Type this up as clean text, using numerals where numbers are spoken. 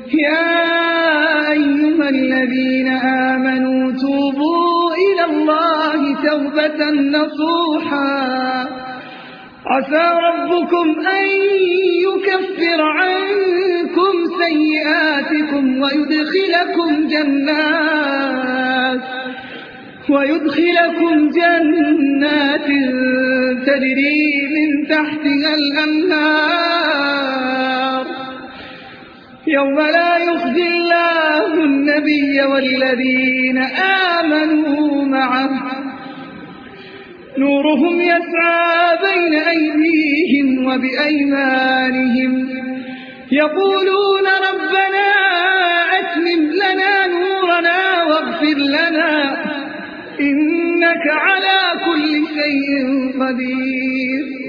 يا أيها الذين آمنوا توبوا إلى الله توبة نصوحا عسى ربكم أن يكفر عنكم سيئاتكم ويدخلكم جنات تجري من تحتها الأنهار يوم لا يخزي الله النبي والذين آمنوا معه نورهم يسعى بين أيديهم وبأيمانهم يقولون ربنا أتمم لنا نورنا واغفر لنا إنك على كل شيء قدير